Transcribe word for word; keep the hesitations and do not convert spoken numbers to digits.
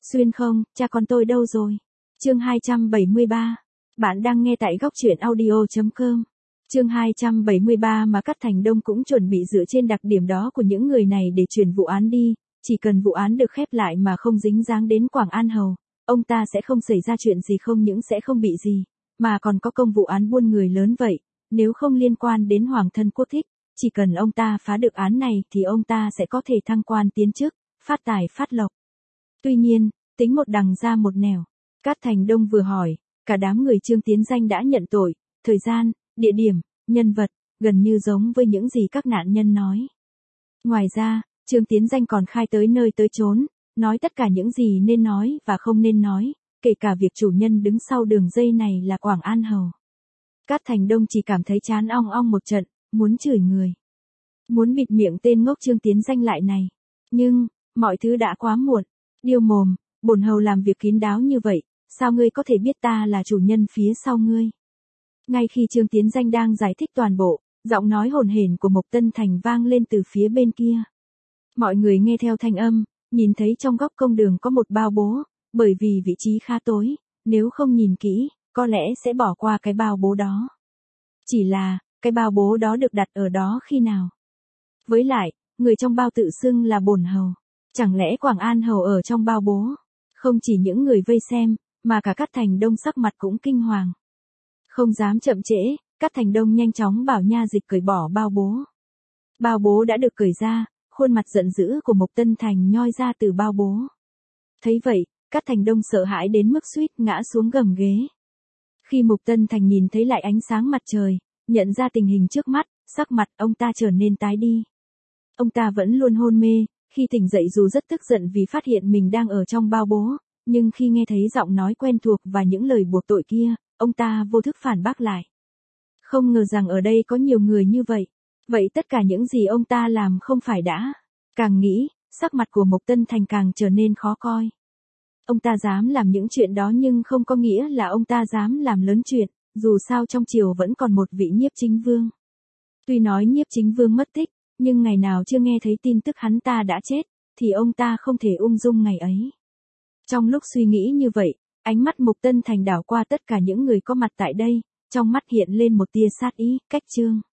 Xuyên không, cha con tôi đâu rồi? Chương hai trăm bảy mươi ba. Bạn đang nghe tại góc truyện audio chấm com. Chương hai trăm bảy mươi ba mà Cát Thành Đông cũng chuẩn bị dựa trên đặc điểm đó của những người này để chuyển vụ án đi, chỉ cần vụ án được khép lại mà không dính dáng đến Quảng An Hầu, ông ta sẽ không xảy ra chuyện gì, không những sẽ không bị gì, mà còn có công vụ án buôn người lớn vậy, nếu không liên quan đến Hoàng thân quốc thích, chỉ cần ông ta phá được án này thì ông ta sẽ có thể thăng quan tiến chức, phát tài phát lộc. Tuy nhiên, tính một đằng ra một nẻo, Cát Thành Đông vừa hỏi, cả đám người Trương Tiến Danh đã nhận tội, thời gian, địa điểm, nhân vật, gần như giống với những gì các nạn nhân nói. Ngoài ra, Trương Tiến Danh còn khai tới nơi tới chốn, nói tất cả những gì nên nói và không nên nói, kể cả việc chủ nhân đứng sau đường dây này là Quảng An Hầu. Cát Thành Đông chỉ cảm thấy chán ong ong một trận, muốn chửi người. Muốn bịt miệng tên ngốc Trương Tiến Danh lại này. Nhưng, mọi thứ đã quá muộn. Điêu mồm, bổn hầu làm việc kín đáo như vậy, sao ngươi có thể biết ta là chủ nhân phía sau ngươi? Ngay khi Trương Tiến Danh đang giải thích toàn bộ, giọng nói hồn hển của Mộc Tân Thành vang lên từ phía bên kia. Mọi người nghe theo thanh âm, nhìn thấy trong góc công đường có một bao bố, bởi vì vị trí khá tối, nếu không nhìn kỹ, có lẽ sẽ bỏ qua cái bao bố đó. Chỉ là, cái bao bố đó được đặt ở đó khi nào? Với lại, người trong bao tự xưng là bổn hầu. Chẳng lẽ Quảng An Hầu ở trong bao bố? Không chỉ những người vây xem, mà cả Cát Thành Đông sắc mặt cũng kinh hoàng. Không dám chậm trễ, Cát Thành Đông nhanh chóng bảo nha dịch cởi bỏ bao bố. Bao bố đã được cởi ra, khuôn mặt giận dữ của Mộc Tân Thành nhoi ra từ bao bố. Thấy vậy, Cát Thành Đông sợ hãi đến mức suýt ngã xuống gầm ghế. Khi Mộc Tân Thành nhìn thấy lại ánh sáng mặt trời, nhận ra tình hình trước mắt, sắc mặt ông ta trở nên tái đi. Ông ta vẫn luôn hôn mê, khi tỉnh dậy dù rất tức giận vì phát hiện mình đang ở trong bao bố, nhưng khi nghe thấy giọng nói quen thuộc và những lời buộc tội kia, ông ta vô thức phản bác lại. Không ngờ rằng ở đây có nhiều người như vậy. Vậy tất cả những gì ông ta làm không phải đã. Càng nghĩ, sắc mặt của Mộc Tân Thành càng trở nên khó coi. Ông ta dám làm những chuyện đó nhưng không có nghĩa là ông ta dám làm lớn chuyện, dù sao trong triều vẫn còn một vị nhiếp chính vương. Tuy nói nhiếp chính vương mất tích, nhưng ngày nào chưa nghe thấy tin tức hắn ta đã chết, thì ông ta không thể ung dung ngày ấy. Trong lúc suy nghĩ như vậy, ánh mắt Mộc Tân Thành đảo qua tất cả những người có mặt tại đây, trong mắt hiện lên một tia sát ý, cách Trương